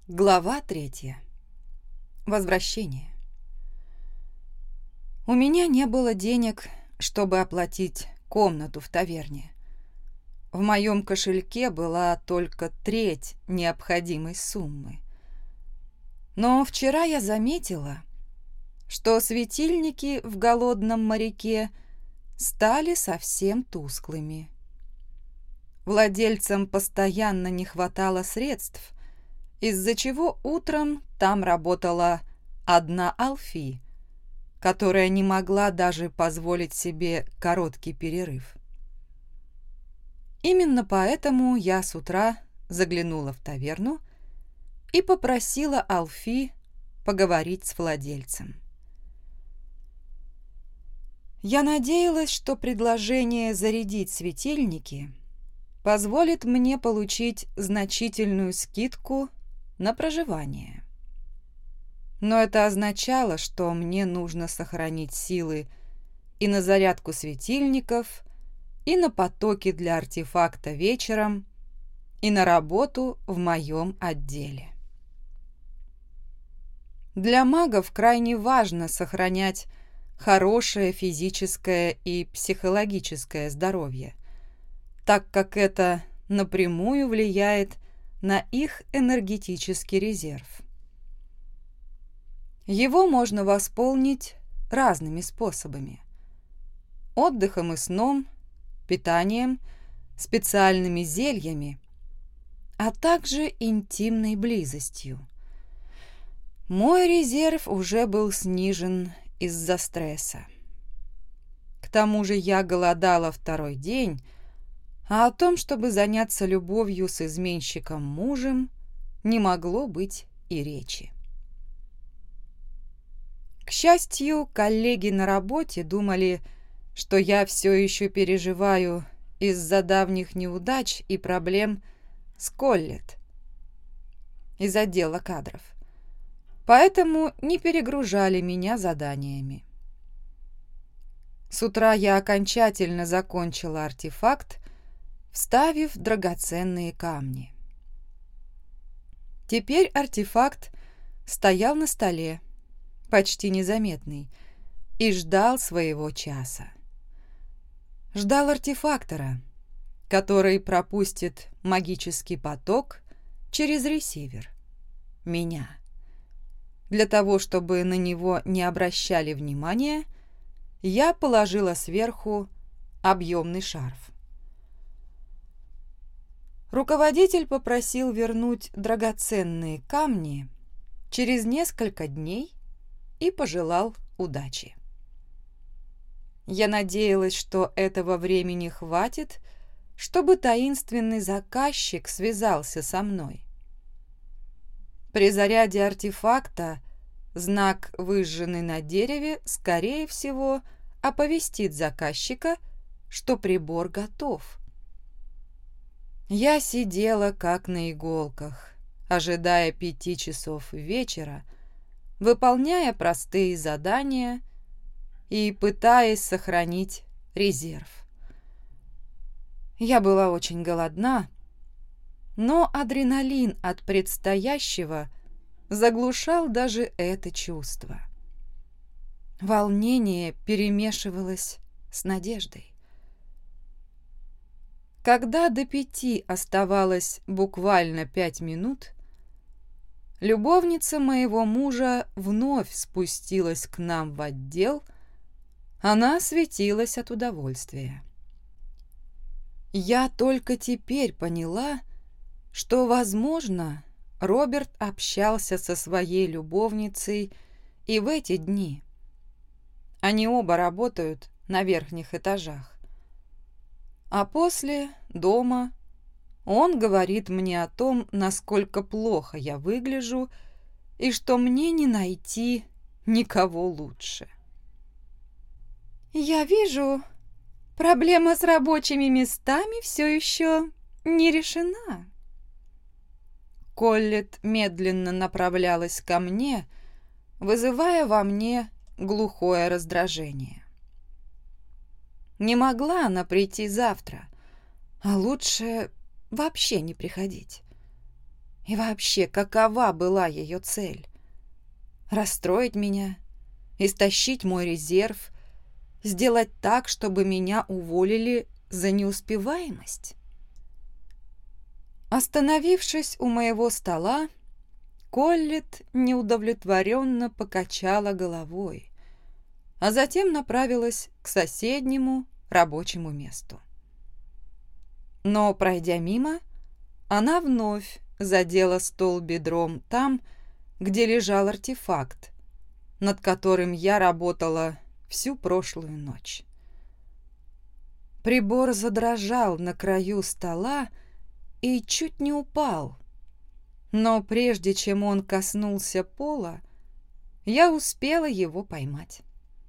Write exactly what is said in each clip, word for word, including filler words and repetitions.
Глава третья. Возвращение. У меня не было денег, чтобы оплатить комнату в таверне. В моем кошельке была только треть необходимой суммы. Но вчера я заметила, что светильники в голодном моряке стали совсем тусклыми. Владельцам постоянно не хватало средств, из-за чего утром там работала одна Алфи, которая не могла даже позволить себе короткий перерыв. Именно поэтому я с утра заглянула в таверну и попросила Алфи поговорить с владельцем. Я надеялась, что предложение зарядить светильники позволит мне получить значительную скидку на проживание. Но это означало, что мне нужно сохранить силы и на зарядку светильников, и на потоки для артефакта вечером, и на работу в моем отделе. Для магов крайне важно сохранять хорошее физическое и психологическое здоровье, так как это напрямую влияет на их энергетический резерв. Его можно восполнить разными способами: отдыхом и сном, питанием, специальными зельями, а также интимной близостью. Мой резерв уже был снижен из-за стресса. К тому же я голодала второй день, а о том, чтобы заняться любовью с изменщиком мужем, не могло быть и речи. К счастью, коллеги на работе думали, что я все еще переживаю из-за давних неудач и проблем с Коллет из отдела кадров, поэтому не перегружали меня заданиями. С утра я окончательно закончила артефакт, вставив драгоценные камни. Теперь артефакт стоял на столе, почти незаметный, и ждал своего часа. Ждал артефактора, который пропустит магический поток через ресивер, меня. Для того, чтобы на него не обращали внимания, я положила сверху объемный шарф. Руководитель попросил вернуть драгоценные камни через несколько дней и пожелал удачи. Я надеялась, что этого времени хватит, чтобы таинственный заказчик связался со мной. При заряде артефакта знак, выжженный на дереве, скорее всего, оповестит заказчика, что прибор готов. Я сидела как на иголках, ожидая пяти часов вечера, выполняя простые задания и пытаясь сохранить резерв. Я была очень голодна, но адреналин от предстоящего заглушал даже это чувство. Волнение перемешивалось с надеждой. Когда до пяти оставалось буквально пять минут, любовница моего мужа вновь спустилась к нам в отдел. Она светилась от удовольствия. Я только теперь поняла, что, возможно, Роберт общался со своей любовницей и в эти дни. Они оба работают на верхних этажах. А после, дома, он говорит мне о том, насколько плохо я выгляжу и что мне не найти никого лучше. «Я вижу, проблема с рабочими местами все еще не решена». Коллет медленно направлялась ко мне, вызывая во мне глухое раздражение. Не могла она прийти завтра, а лучше вообще не приходить. И вообще, какова была ее цель? Расстроить меня, истощить мой резерв, сделать так, чтобы меня уволили за неуспеваемость? Остановившись у моего стола, Коллетт неудовлетворенно покачала головой, а затем направилась к соседнему рабочему месту. Но, пройдя мимо, она вновь задела стол бедром там, где лежал артефакт, над которым я работала всю прошлую ночь. Прибор задрожал на краю стола и чуть не упал, но прежде чем он коснулся пола, я успела его поймать.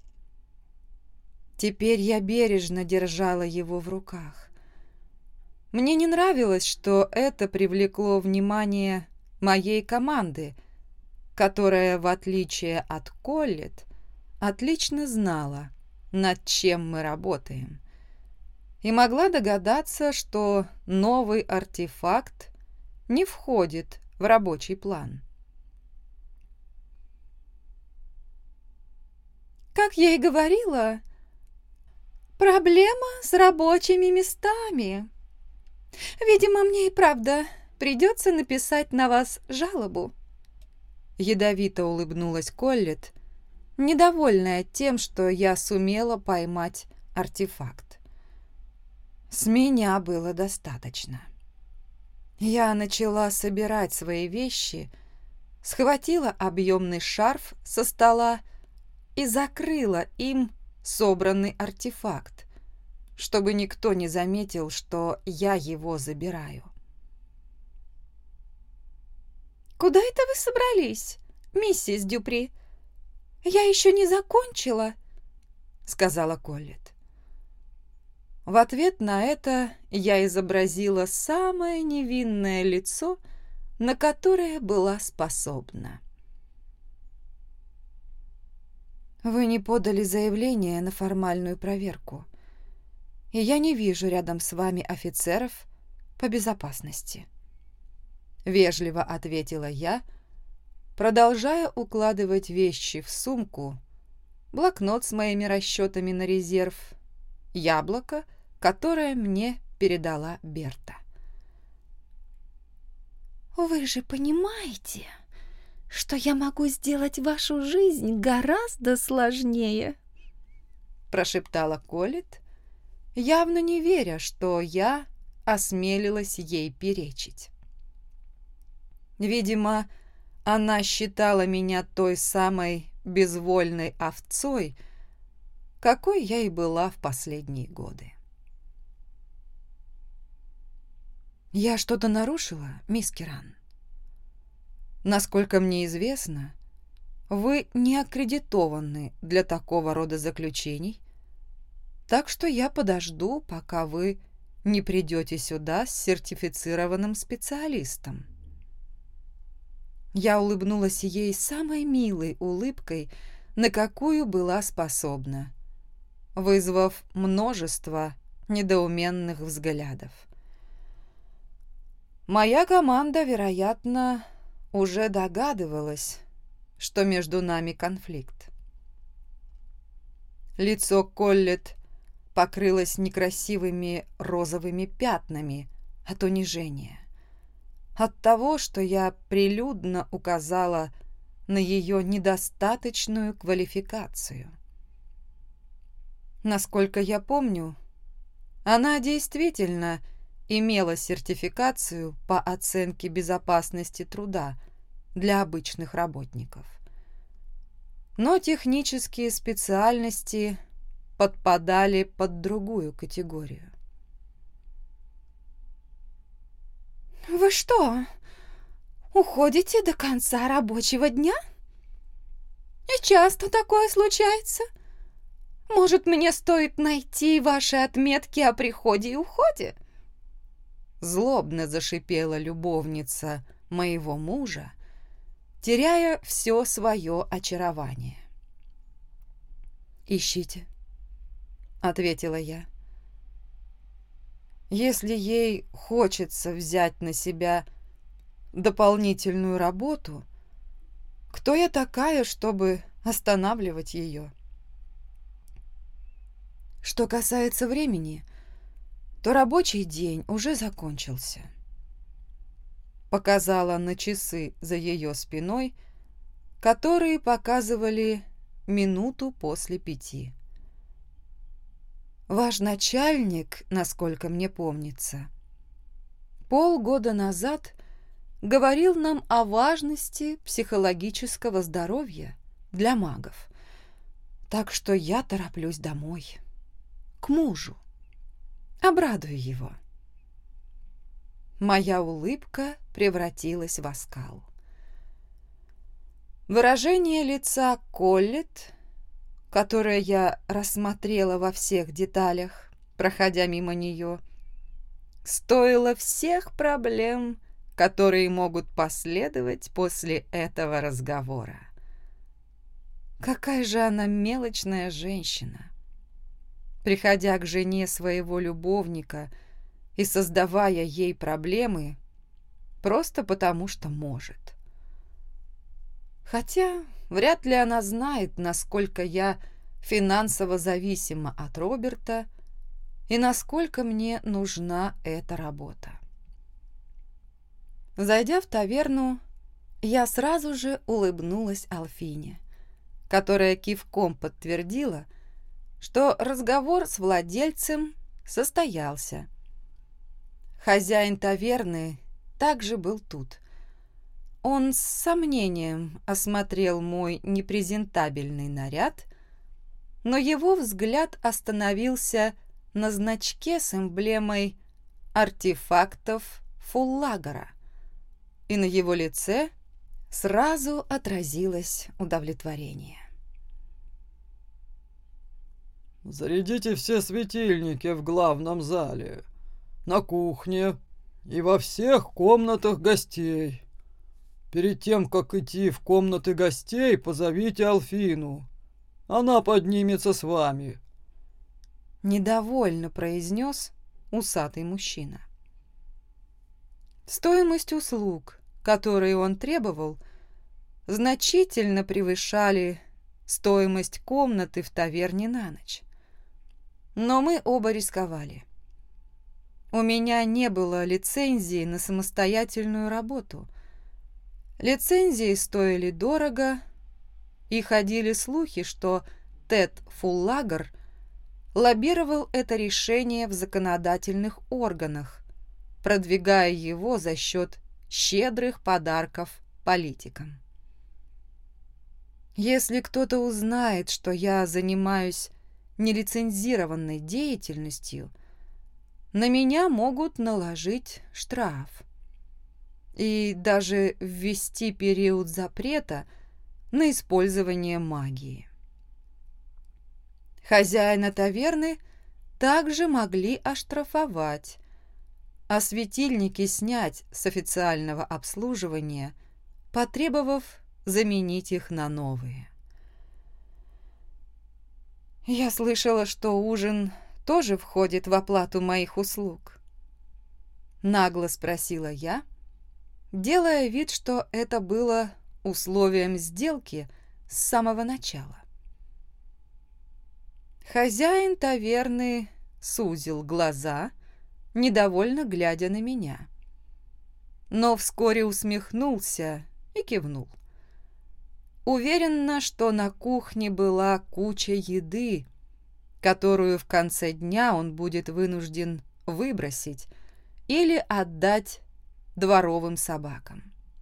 Теперь я бережно держала его в руках. Мне не нравилось, что это привлекло внимание моей команды, которая, в отличие от Коллетт, отлично знала, над чем мы работаем, и могла догадаться, что новый артефакт не входит в рабочий план. Как я и говорила, проблема с рабочими местами. Видимо, мне и правда придется написать на вас жалобу. Ядовито улыбнулась Коллетт, недовольная тем, что я сумела поймать артефакт. С меня было достаточно. Я начала собирать свои вещи, схватила объемный шарф со стола и закрыла им собранный артефакт, чтобы никто не заметил, что я его забираю. «Куда это вы собрались, миссис Дюпри? Я еще не закончила», — сказала Коллетт. В ответ на это я изобразила самое невинное лицо, на которое была способна. «Вы не подали заявление на формальную проверку, и я не вижу рядом с вами офицеров по безопасности», — вежливо ответила я, продолжая укладывать вещи в сумку, блокнот с моими расчетами на резерв, яблоко, которое мне передала Берта. «Вы же понимаете, что я могу сделать вашу жизнь гораздо сложнее», — прошептала Коллетт, явно не веря, что я осмелилась ей перечить. Видимо, она считала меня той самой безвольной овцой, какой я и была в последние годы. «Я что-то нарушила, мисс Киран? Насколько мне известно, вы не аккредитованы для такого рода заключений, так что я подожду, пока вы не придете сюда с сертифицированным специалистом». Я улыбнулась ей самой милой улыбкой, на какую была способна, вызвав множество недоуменных взглядов. Моя команда, вероятно, уже догадывалась, что между нами конфликт. Лицо Коллетт покрылось некрасивыми розовыми пятнами от унижения, от того, что я прилюдно указала на ее недостаточную квалификацию. Насколько я помню, она действительно имела сертификацию по оценке безопасности труда для обычных работников. Но технические специальности подпадали под другую категорию. «Вы что, уходите до конца рабочего дня? И часто такое случается? Может, мне стоит найти ваши отметки о приходе и уходе?» Злобно зашипела любовница моего мужа, теряя все свое очарование. «Ищите», — ответила я. «Если ей хочется взять на себя дополнительную работу, кто я такая, чтобы останавливать ее? Что касается времени, то рабочий день уже закончился. Показала на часы за ее спиной, которые показывали минуту после пяти. Ваш начальник, насколько мне помнится, полгода назад говорил нам о важности психологического здоровья для магов, так что я тороплюсь домой, к мужу, обрадую его. Моя улыбка превратилась в оскал. Выражение лица Коллет, которое я рассмотрела во всех деталях, проходя мимо нее, стоило всех проблем, которые могут последовать после этого разговора. Какая же она мелочная женщина, приходя к жене своего любовника и создавая ей проблемы просто потому, что может. Хотя вряд ли она знает, насколько я финансово зависима от Роберта и насколько мне нужна эта работа. Зайдя в таверну, я сразу же улыбнулась Алфине, которая кивком подтвердила, что разговор с владельцем состоялся. Хозяин таверны также был тут. Он с сомнением осмотрел мой непрезентабельный наряд, но его взгляд остановился на значке с эмблемой артефактов Фуллагора, и на его лице сразу отразилось удовлетворение. «Зарядите все светильники в главном зале, на кухне и во всех комнатах гостей. Перед тем, как идти в комнаты гостей, позовите Алфину. Она поднимется с вами», — недовольно произнес усатый мужчина. Стоимость услуг, которые он требовал, значительно превышали стоимость комнаты в таверне на ночь. Но мы оба рисковали. У меня не было лицензии на самостоятельную работу. Лицензии стоили дорого, и ходили слухи, что Тед Фуллагор лоббировал это решение в законодательных органах, продвигая его за счет щедрых подарков политикам. Если кто-то узнает, что я занимаюсь нелицензированной деятельностью, на меня могут наложить штраф и даже ввести период запрета на использование магии. Хозяина таверны также могли оштрафовать, а светильники снять с официального обслуживания, потребовав заменить их на новые. Я слышала, что ужин тоже входит в оплату моих услуг. Нагло спросила я, делая вид, что это было условием сделки с самого начала. Хозяин таверны сузил глаза, недовольно глядя на меня, но вскоре усмехнулся и кивнул. Уверена, что на кухне была куча еды, которую в конце дня он будет вынужден выбросить или отдать дворовым собакам.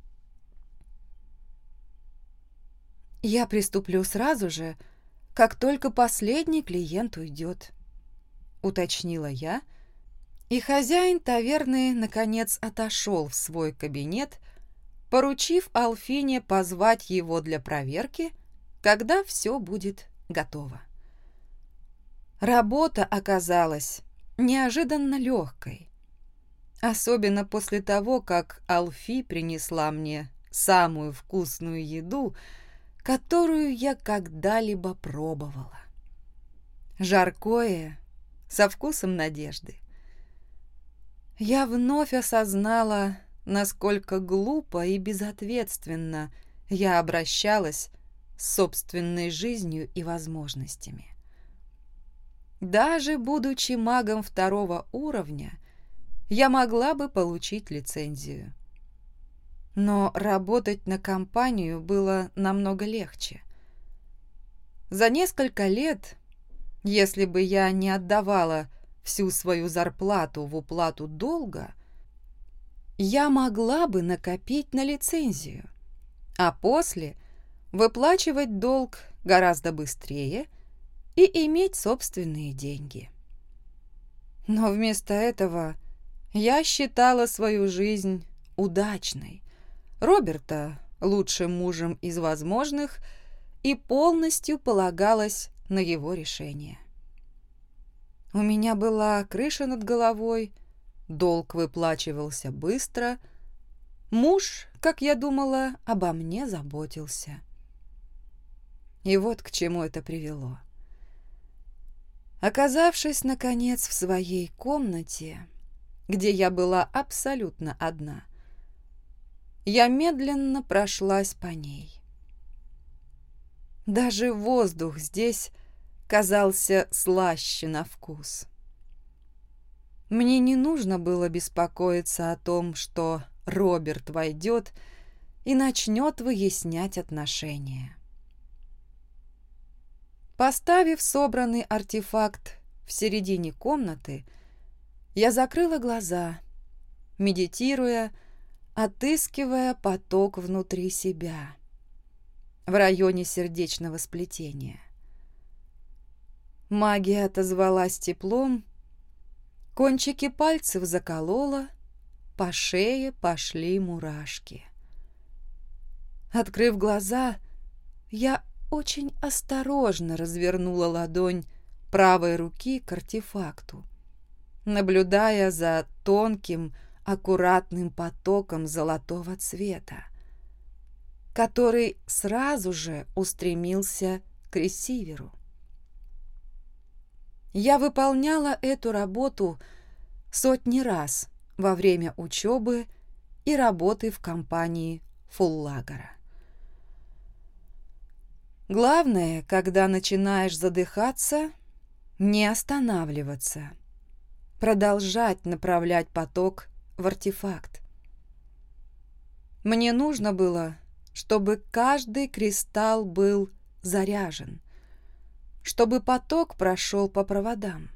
Я приступлю сразу же, как только последний клиент уйдет, уточнила я, и хозяин таверны наконец отошел в свой кабинет, поручив Алфине позвать его для проверки, когда все будет готово. Работа оказалась неожиданно легкой, особенно после того, как Алфи принесла мне самую вкусную еду, которую я когда-либо пробовала. Жаркое, со вкусом надежды. Я вновь осознала, насколько глупо и безответственно я обращалась с собственной жизнью и возможностями. Даже будучи магом второго уровня, я могла бы получить лицензию. Но работать на компанию было намного легче. За несколько лет, если бы я не отдавала всю свою зарплату в уплату долга, я могла бы накопить на лицензию, а после выплачивать долг гораздо быстрее и иметь собственные деньги. Но вместо этого я считала свою жизнь удачной, Роберта лучшим мужем из возможных и полностью полагалась на его решение. У меня была крыша над головой, долг выплачивался быстро, муж, как я думала, обо мне заботился. И вот к чему это привело. Оказавшись, наконец, в своей комнате, где я была абсолютно одна, я медленно прошлась по ней. Даже воздух здесь казался слаще на вкус. Мне не нужно было беспокоиться о том, что Роберт войдет и начнет выяснять отношения. Поставив собранный артефакт в середине комнаты, я закрыла глаза, медитируя, отыскивая поток внутри себя, в районе сердечного сплетения. Магия отозвалась теплом, кончики пальцев заколола, по шее пошли мурашки. Открыв глаза, я очень осторожно развернула ладонь правой руки к артефакту, наблюдая за тонким, аккуратным потоком золотого цвета, который сразу же устремился к ресиверу. Я выполняла эту работу сотни раз во время учебы и работы в компании Фуллагора. Главное, когда начинаешь задыхаться, не останавливаться, продолжать направлять поток в артефакт. Мне нужно было, чтобы каждый кристалл был заряжен, чтобы поток прошел по проводам.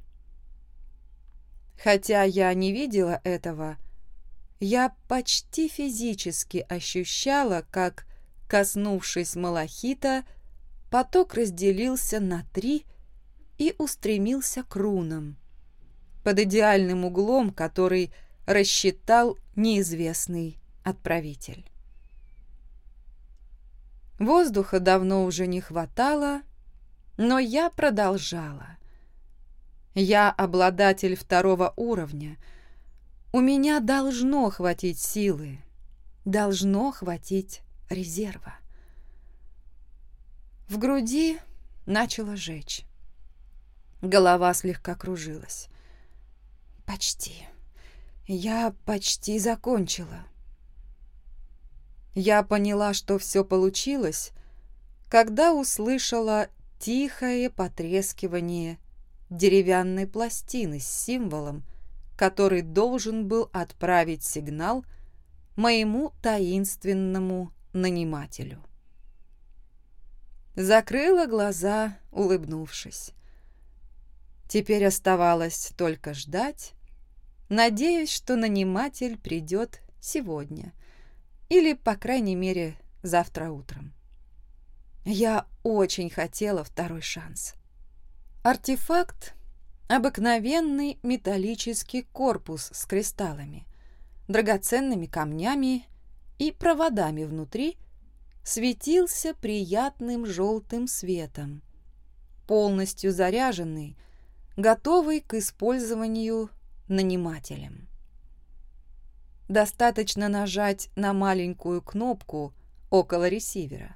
Хотя я не видела этого, я почти физически ощущала, как, коснувшись малахита, поток разделился на три и устремился к рунам, под идеальным углом, который рассчитал неизвестный отправитель. Воздуха давно уже не хватало, но я продолжала. Я обладатель второго уровня. У меня должно хватить силы, должно хватить резерва. В груди начало жечь. Голова слегка кружилась. Почти. Я почти закончила. Я поняла, что все получилось, когда услышала тихое потрескивание деревянной пластины с символом, который должен был отправить сигнал моему таинственному нанимателю. Закрыла глаза, улыбнувшись. Теперь оставалось только ждать, надеясь, что наниматель придет сегодня или, по крайней мере, завтра утром. Я очень хотела второй шанс. Артефакт — обыкновенный металлический корпус с кристаллами, драгоценными камнями и проводами внутри, светился приятным желтым светом, полностью заряженный, готовый к использованию нанимателем. Достаточно нажать на маленькую кнопку около ресивера.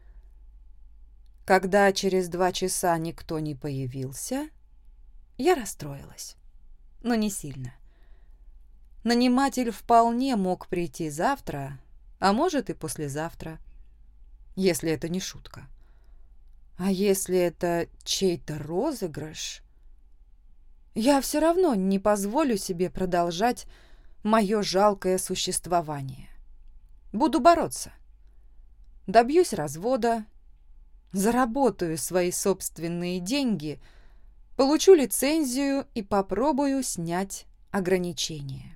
Когда через два часа никто не появился, я расстроилась, но не сильно. наниматель вполне мог прийти завтра, а может и послезавтра, если это не шутка. А если это чей-то розыгрыш, я все равно не позволю себе продолжать мое жалкое существование. Буду бороться. Добьюсь развода, заработаю свои собственные деньги, получу лицензию и попробую снять ограничения.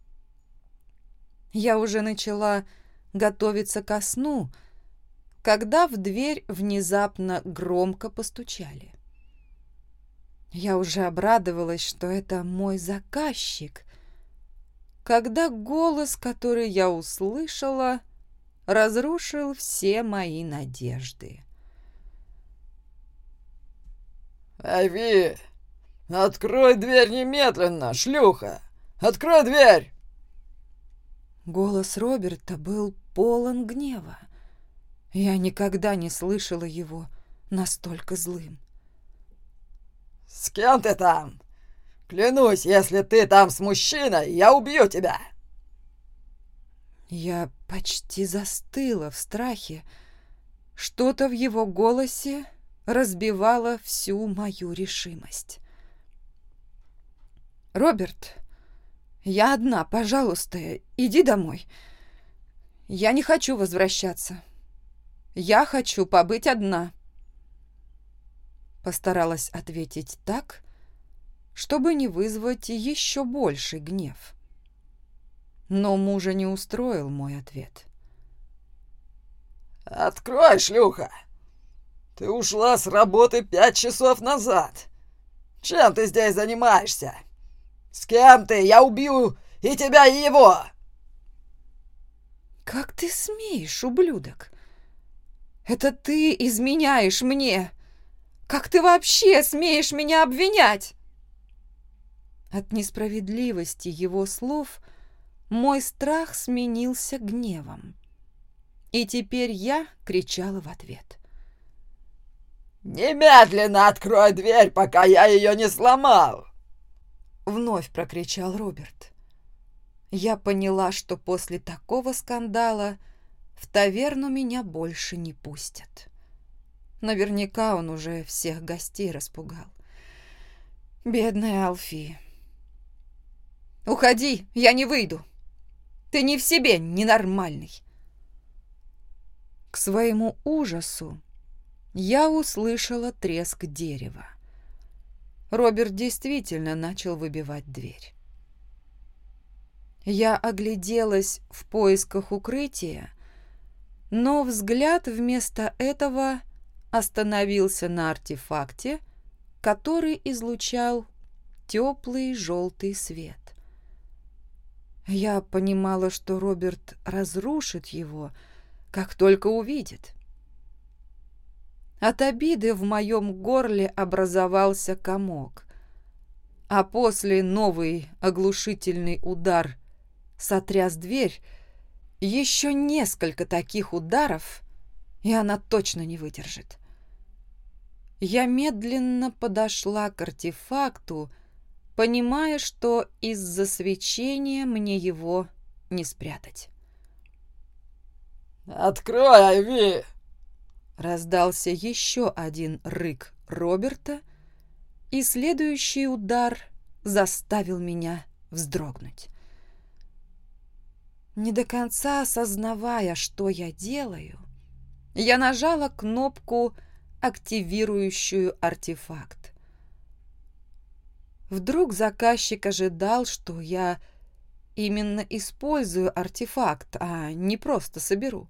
Я уже начала готовиться ко сну, когда в дверь внезапно громко постучали. Я уже обрадовалась, что это мой заказчик, когда голос, который я услышала, разрушил все мои надежды. «Айви, открой дверь немедленно, шлюха! Открой дверь!» Голос Роберта был полон гнева. Я никогда не слышала его настолько злым. «С кем ты там? Клянусь, если ты там с мужчиной, я убью тебя!» Я почти застыла в страхе. Что-то в его голосе разбивало всю мою решимость. «Роберт, я одна, пожалуйста, иди домой. Я не хочу возвращаться. Я хочу побыть одна». Постаралась ответить так, чтобы не вызвать еще больший гнев. Но мужа не устроил мой ответ. «Открой, шлюха! Ты ушла с работы пять часов назад. Чем ты здесь занимаешься? С кем ты? Я убью и тебя, и его!» «Как ты смеешь, ублюдок? Это ты изменяешь мне! Как ты вообще смеешь меня обвинять?» От несправедливости его слов мой страх сменился гневом. И теперь я кричала в ответ. «Немедленно открой дверь, пока я ее не сломал!» Вновь прокричал Роберт. Я поняла, что после такого скандала в таверну меня больше не пустят. Наверняка он уже всех гостей распугал. Бедная Алфи. «Уходи, я не выйду. Ты не в себе, ненормальный». К своему ужасу я услышала треск дерева. Роберт действительно начал выбивать дверь. Я огляделась в поисках укрытия, но взгляд вместо этого остановился на артефакте, который излучал теплый желтый свет. Я понимала, что Роберт разрушит его, как только увидит. От обиды в моем горле образовался комок, а после новый оглушительный удар сотряс дверь. Еще несколько таких ударов, и она точно не выдержит. Я медленно подошла к артефакту, понимая, что из-за свечения мне его не спрятать. «Открой, Айви!» Раздался еще один рык Роберта, и следующий удар заставил меня вздрогнуть. Не до конца осознавая, что я делаю, я нажала кнопку, активирующую артефакт. Вдруг заказчик ожидал, что я именно использую артефакт, а не просто соберу.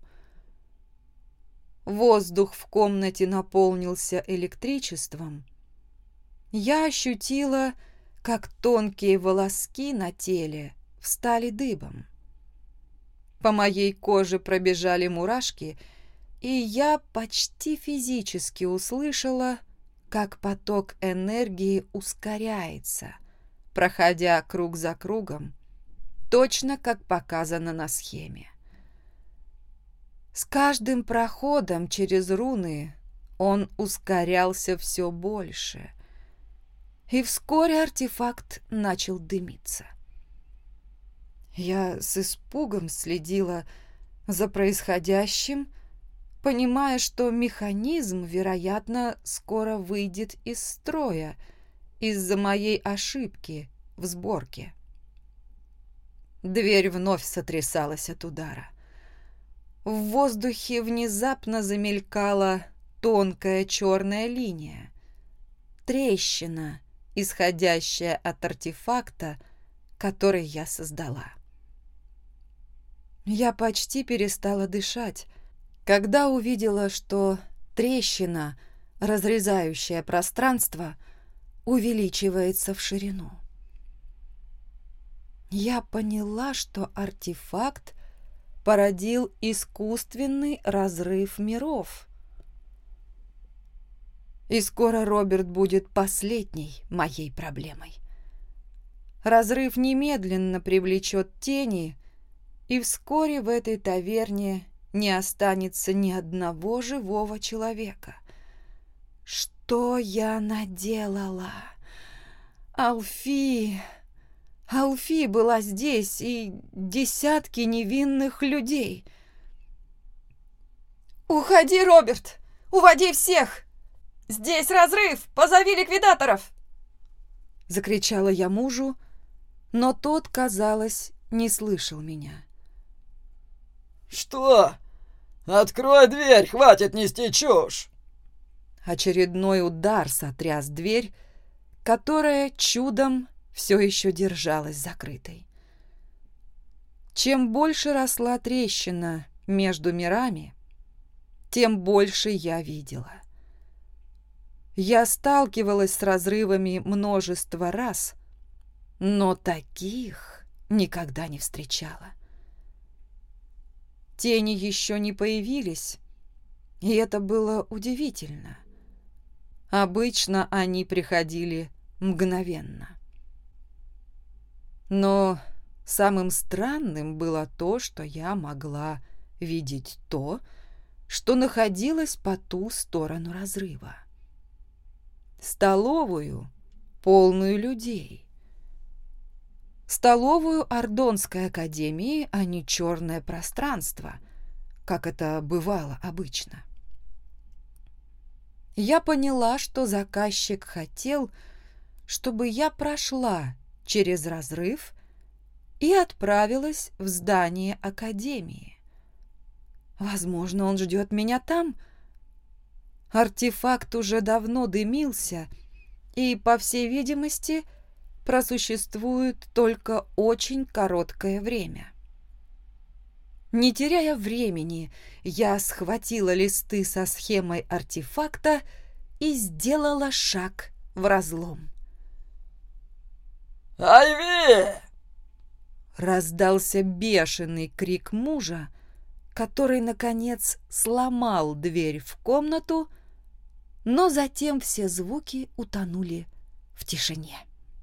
Воздух в комнате наполнился электричеством. Я ощутила, как тонкие волоски на теле встали дыбом. По моей коже пробежали мурашки, и я почти физически услышала, как поток энергии ускоряется, проходя круг за кругом, точно как показано на схеме. С каждым проходом через руны он ускорялся все больше, и вскоре артефакт начал дымиться. Я с испугом следила за происходящим, понимая, что механизм, вероятно, скоро выйдет из строя из-за моей ошибки в сборке. Дверь вновь сотрясалась от удара. В воздухе внезапно замелькала тонкая черная линия, трещина, исходящая от артефакта, который я создала. Я почти перестала дышать, когда увидела, что трещина, разрезающая пространство, увеличивается в ширину. Я поняла, что артефакт породил искусственный разрыв миров. И скоро Роберт будет последней моей проблемой. Разрыв немедленно привлечет тени, и вскоре в этой таверне не останется ни одного живого человека. Что я наделала? Алфи... Алфи была здесь, и десятки невинных людей. «Уходи, Роберт! Уводи всех! Здесь разрыв! Позови ликвидаторов!» Закричала я мужу, но тот, казалось, не слышал меня. «Что? Открой дверь, хватит нести чушь!» Очередной удар сотряс дверь, которая чудом все еще держалась закрытой. Чем больше росла трещина между мирами, тем больше я видела. Я сталкивалась с разрывами множество раз, но таких никогда не встречала. Тени еще не появились, и это было удивительно. Обычно они приходили мгновенно. Но самым странным было то, что я могла видеть то, что находилось по ту сторону разрыва. Столовую, полную людей. Столовую Ардонской академии, а не черное пространство, как это бывало обычно. Я поняла, что заказчик хотел, чтобы я прошла через разрыв и отправилась в здание академии. Возможно, он ждет меня там. Артефакт уже давно дымился и, по всей видимости, просуществует только очень короткое время. Не теряя времени, я схватила листы со схемой артефакта и сделала шаг в разлом. «Айви!» Раздался бешеный крик мужа, который, наконец, сломал дверь в комнату, но затем все звуки утонули в тишине.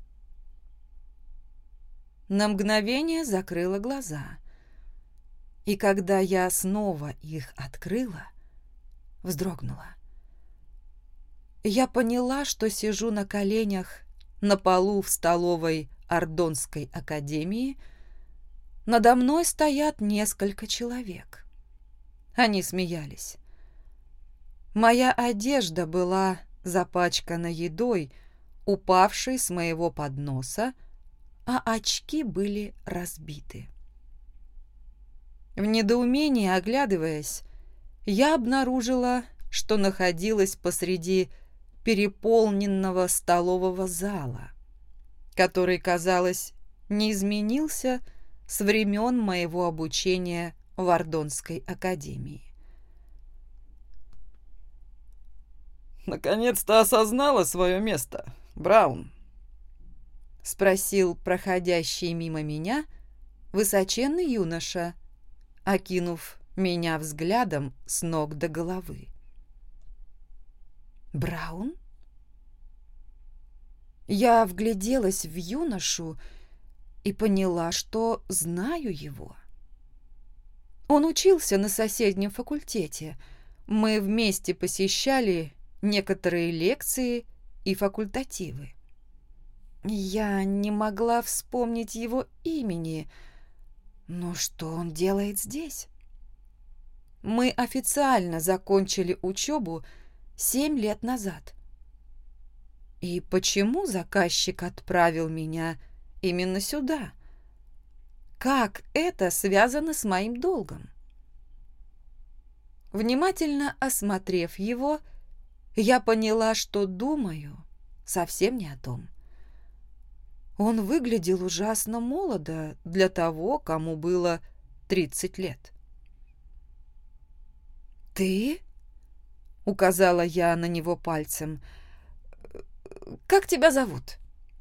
На мгновение закрыла глаза, и когда я снова их открыла, вздрогнула. Я поняла, что сижу на коленях на полу в столовой Ардонской академии. Надо мной стоят несколько человек. Они смеялись. Моя одежда была запачкана едой, упавшей с моего подноса, а очки были разбиты. В недоумении оглядываясь, я обнаружила, что находилась посреди переполненного столового зала, который, казалось, не изменился с времен моего обучения в Ардонской академии. «Наконец-то осознала свое место, Браун?» — спросил проходящий мимо меня высоченный юноша, окинув меня взглядом с ног до головы. «Браун?» Я вгляделась в юношу и поняла, что знаю его. Он учился на соседнем факультете. Мы вместе посещали некоторые лекции и факультативы. Я не могла вспомнить его имени, Но что он делает здесь? Мы официально закончили учебу семь лет назад. И почему заказчик отправил меня именно сюда? Как это связано с моим долгом? Внимательно осмотрев его, я поняла, что думаю совсем не о том. Он выглядел ужасно молодо для того, кому было тридцать лет. «Ты?» — указала я на него пальцем. «Как тебя зовут?»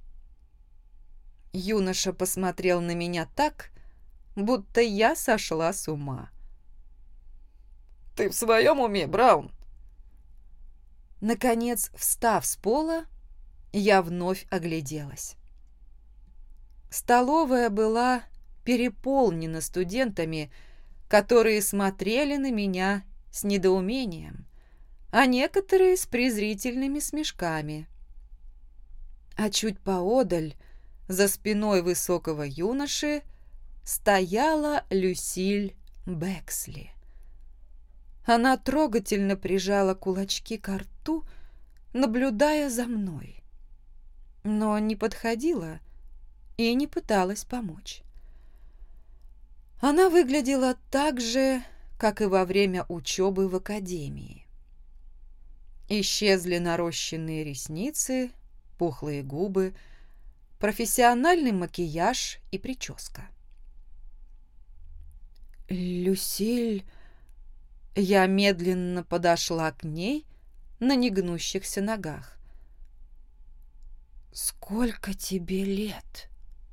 Юноша посмотрел на меня так, будто я сошла с ума. «Ты в своем уме, Браун?» Наконец, встав с пола, я вновь огляделась. Столовая была переполнена студентами, которые смотрели на меня с недоумением, а некоторые с презрительными смешками. А чуть поодаль, за спиной высокого юноши, стояла Люсиль Бексли. Она трогательно прижала кулачки к рту, наблюдая за мной, но не подходила и не пыталась помочь. Она выглядела так же, как и во время учебы в академии. Исчезли нарощенные ресницы, пухлые губы, профессиональный макияж и прическа. «Люсиль...» Я медленно подошла к ней на негнущихся ногах. «Сколько тебе лет?»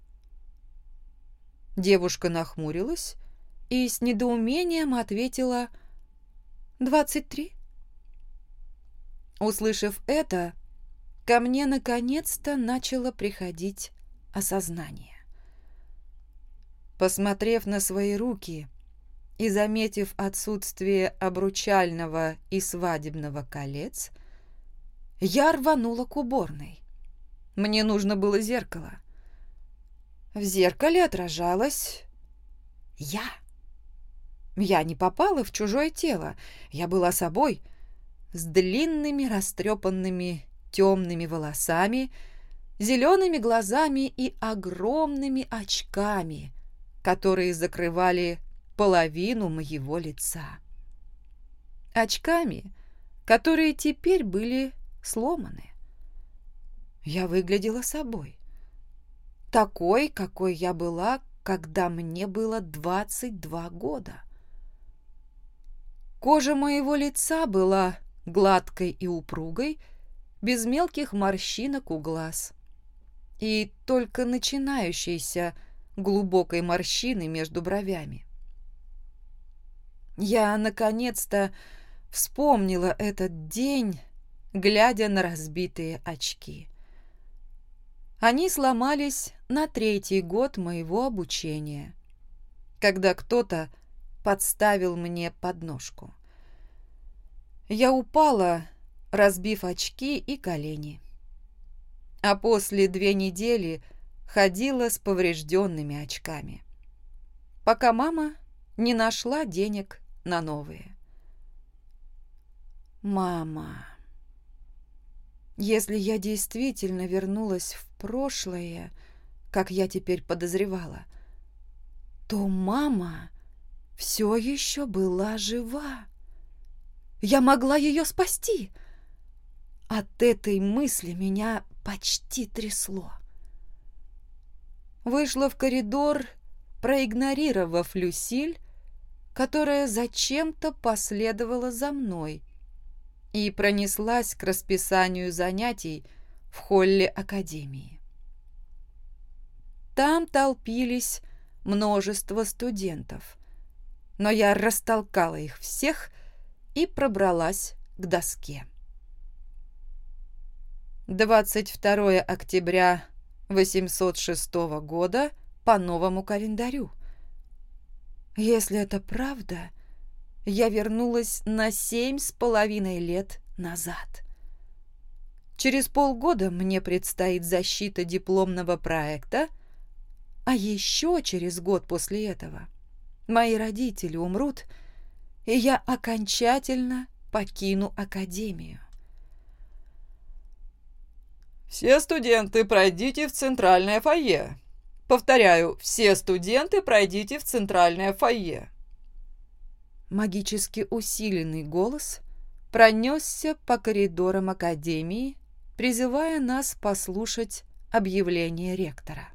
Девушка нахмурилась и с недоумением ответила «двадцать три». Услышав это, ко мне наконец-то начало приходить осознание. Посмотрев на свои руки и заметив отсутствие обручального и свадебного колец, я рванула к уборной. Мне нужно было зеркало. В зеркале отражалась я. Я не попала в чужое тело. Я была собой, с длинными растрепанными темными волосами, зелеными глазами и огромными очками, которые закрывали половину моего лица. Очками, которые теперь были сломаны. Я выглядела собой. Такой, какой я была, когда мне было двадцать два года. Кожа моего лица была гладкой и упругой, без мелких морщинок у глаз и только начинающейся глубокой морщины между бровями. Я, наконец-то, вспомнила этот день, глядя на разбитые очки. Они сломались на третий год моего обучения, когда кто-то подставил мне подножку. Я упала, разбив очки и колени, а после две недели ходила с поврежденными очками, пока мама не нашла денег на новые. Мама, если я действительно вернулась в прошлое, как я теперь подозревала, то мама все еще была жива. Я могла ее спасти. От этой мысли меня почти трясло. Вышла в коридор, проигнорировав Люсиль, которая зачем-то последовала за мной, и пронеслась к расписанию занятий в холле академии. Там толпились множество студентов, но я растолкала их всех и пробралась к доске. двадцать второе октября восемьсот шестого года по новому календарю. Если это правда, я вернулась на семь с половиной лет назад. Через полгода мне предстоит защита дипломного проекта, А еще через год после этого мои родители умрут, и я окончательно покину академию. «Все студенты, пройдите в центральное фойе. Повторяю, все студенты, пройдите в центральное фойе». Магически усиленный голос пронесся по коридорам академии, призывая нас послушать объявление ректора.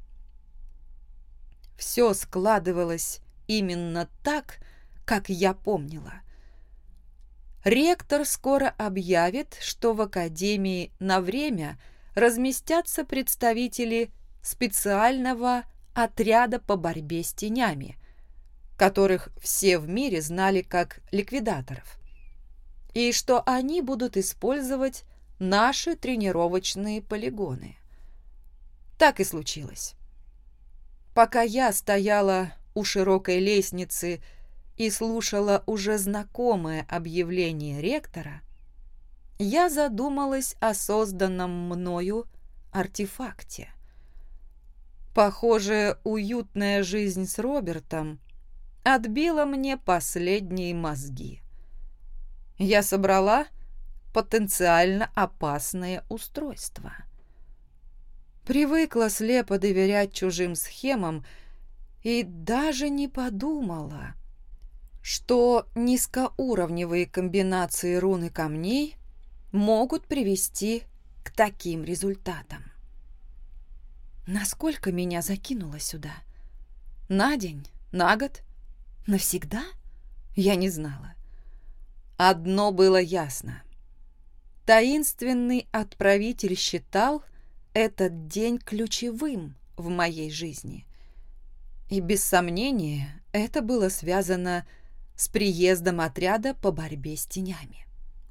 Все складывалось именно так, как я помнила. Ректор скоро объявит, что в академии на время разместятся представители специального отряда по борьбе с тенями, которых все в мире знали как ликвидаторов, и что они будут использовать наши тренировочные полигоны. Так и случилось. Пока я стояла у широкой лестницы и слушала уже знакомое объявление ректора, я задумалась о созданном мною артефакте. Похоже, уютная жизнь с Робертом отбила мне последние мозги. Я собрала потенциально опасное устройство. Привыкла слепо доверять чужим схемам и даже не подумала, что низкоуровневые комбинации рун и камней могут привести к таким результатам. Насколько меня закинуло сюда? На день? На год? Навсегда? Я не знала. Одно было ясно. Таинственный отправитель считал этот день ключевым в моей жизни. И без сомнения это было связано с приездом отряда по борьбе с тенями.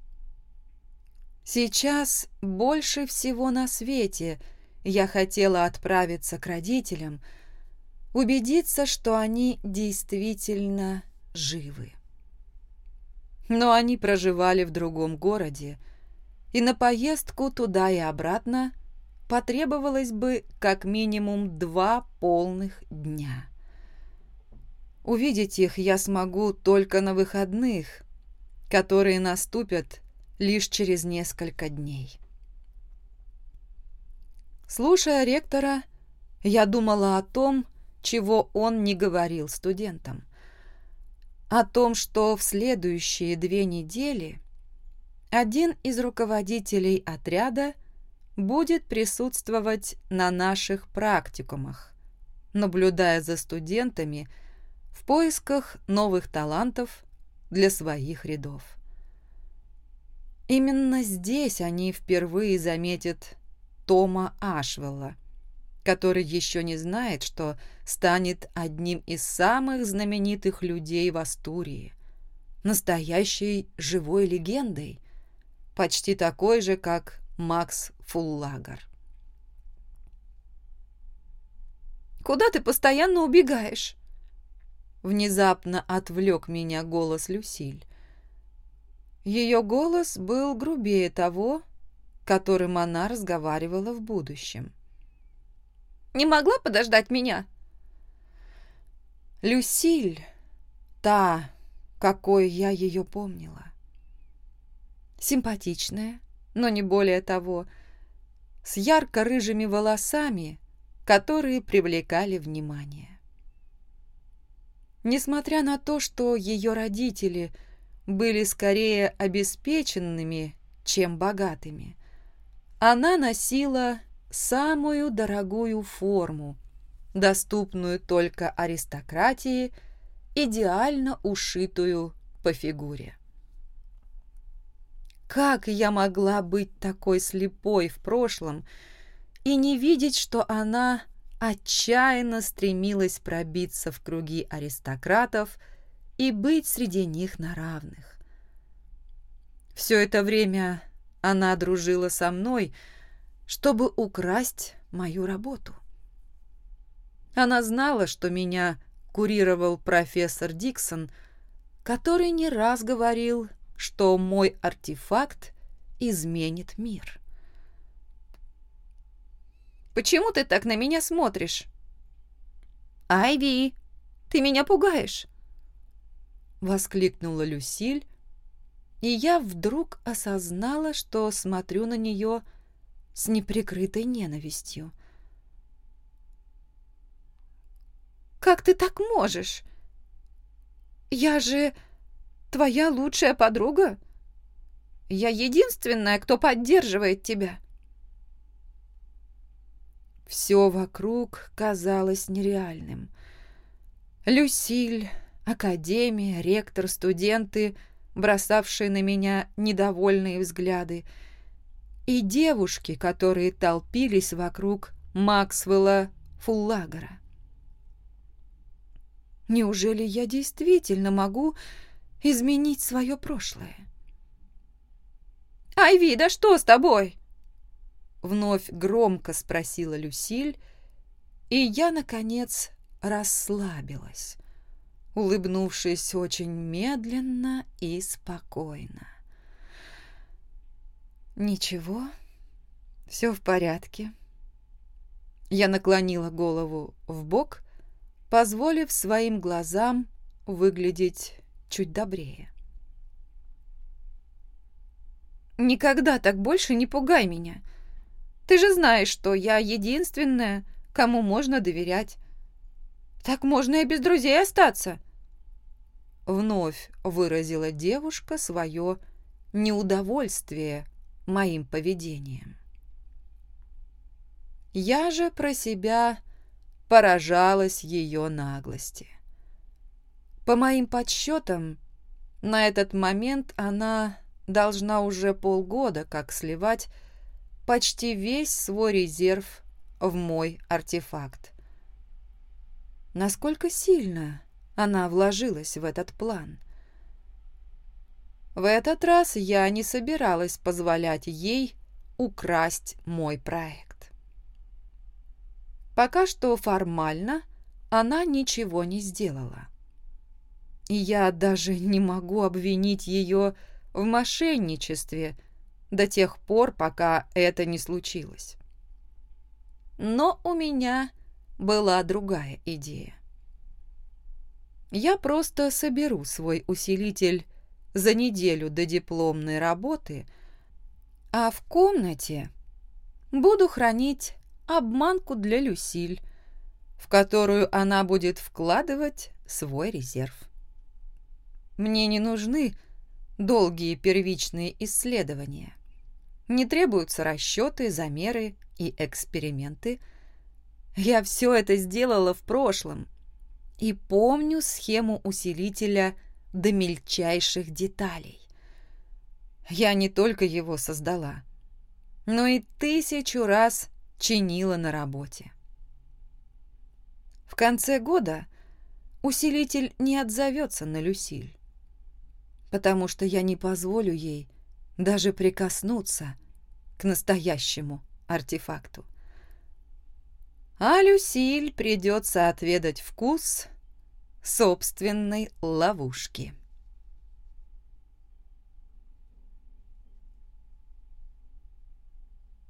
Сейчас больше всего на свете я хотела отправиться к родителям, убедиться, что они действительно живы. Но они проживали в другом городе, и на поездку туда и обратно потребовалось бы как минимум два полных дня. Увидеть их я смогу только на выходных, которые наступят лишь через несколько дней. Слушая ректора, я думала о том, чего он не говорил студентам. О том, что в следующие две недели один из руководителей отряда будет присутствовать на наших практикумах, наблюдая за студентами в поисках новых талантов для своих рядов. Именно здесь они впервые заметят Тома Ашвелла, который еще не знает, что станет одним из самых знаменитых людей в Астурии, настоящей живой легендой, почти такой же, как Макс Фуллагер. «Куда ты постоянно убегаешь?» Внезапно отвлек меня голос Люсиль. Ее голос был грубее того, которым она разговаривала в будущем. «Не могла подождать меня?» Люсиль, та, какой я ее помнила. Симпатичная, но не более того, с ярко-рыжими волосами, которые привлекали внимание. Несмотря на то, что ее родители были скорее обеспеченными, чем богатыми, она носила самую дорогую форму, доступную только аристократии, идеально ушитую по фигуре. Как я могла быть такой слепой в прошлом и не видеть, что она отчаянно стремилась пробиться в круги аристократов и быть среди них на равных? Все это время она дружила со мной, чтобы украсть мою работу. Она знала, что меня курировал профессор Диксон, который не раз говорил, что мой артефакт изменит мир. «Почему ты так на меня смотришь?» «Айви, ты меня пугаешь!» — воскликнула Люсиль, и я вдруг осознала, что смотрю на нее с неприкрытой ненавистью. «Как ты так можешь? Я же твоя лучшая подруга. Я единственная, кто поддерживает тебя». Все вокруг казалось нереальным. Люсиль, академия, ректор, студенты, бросавшие на меня недовольные взгляды, и девушки, которые толпились вокруг Максвелла Фуллагера. Неужели я действительно могу изменить свое прошлое? «Айви, да что с тобой?» Вновь громко спросила Люсиль, и я, наконец, расслабилась, улыбнувшись очень медленно и спокойно. «Ничего, все в порядке». Я наклонила голову вбок, позволив своим глазам выглядеть чуть добрее. «Никогда так больше не пугай меня. Ты же знаешь, что я единственная, кому можно доверять. Так можно и без друзей остаться». Вновь выразила девушка свое неудовольствие моим поведением. Я же про себя поражалась ее наглости. По моим подсчетам, на этот момент она должна уже полгода как сливать почти весь свой резерв в мой артефакт. Насколько сильно она вложилась в этот план? В этот раз я не собиралась позволять ей украсть мой проект. Пока что формально она ничего не сделала. И я даже не могу обвинить ее в мошенничестве до тех пор, пока это не случилось. Но у меня была другая идея. Я просто соберу свой усилитель за неделю до дипломной работы, а в комнате буду хранить обманку для Люсиль, в которую она будет вкладывать свой резерв. Мне не нужны долгие первичные исследования. Не требуются расчеты, замеры и эксперименты. Я все это сделала в прошлом и помню схему усилителя до мельчайших деталей. Я не только его создала, но и тысячу раз чинила на работе. В конце года усилитель не отзовется на Люсиль, потому что я не позволю ей даже прикоснуться к настоящему артефакту. А Люсиль придется отведать вкус собственной ловушки.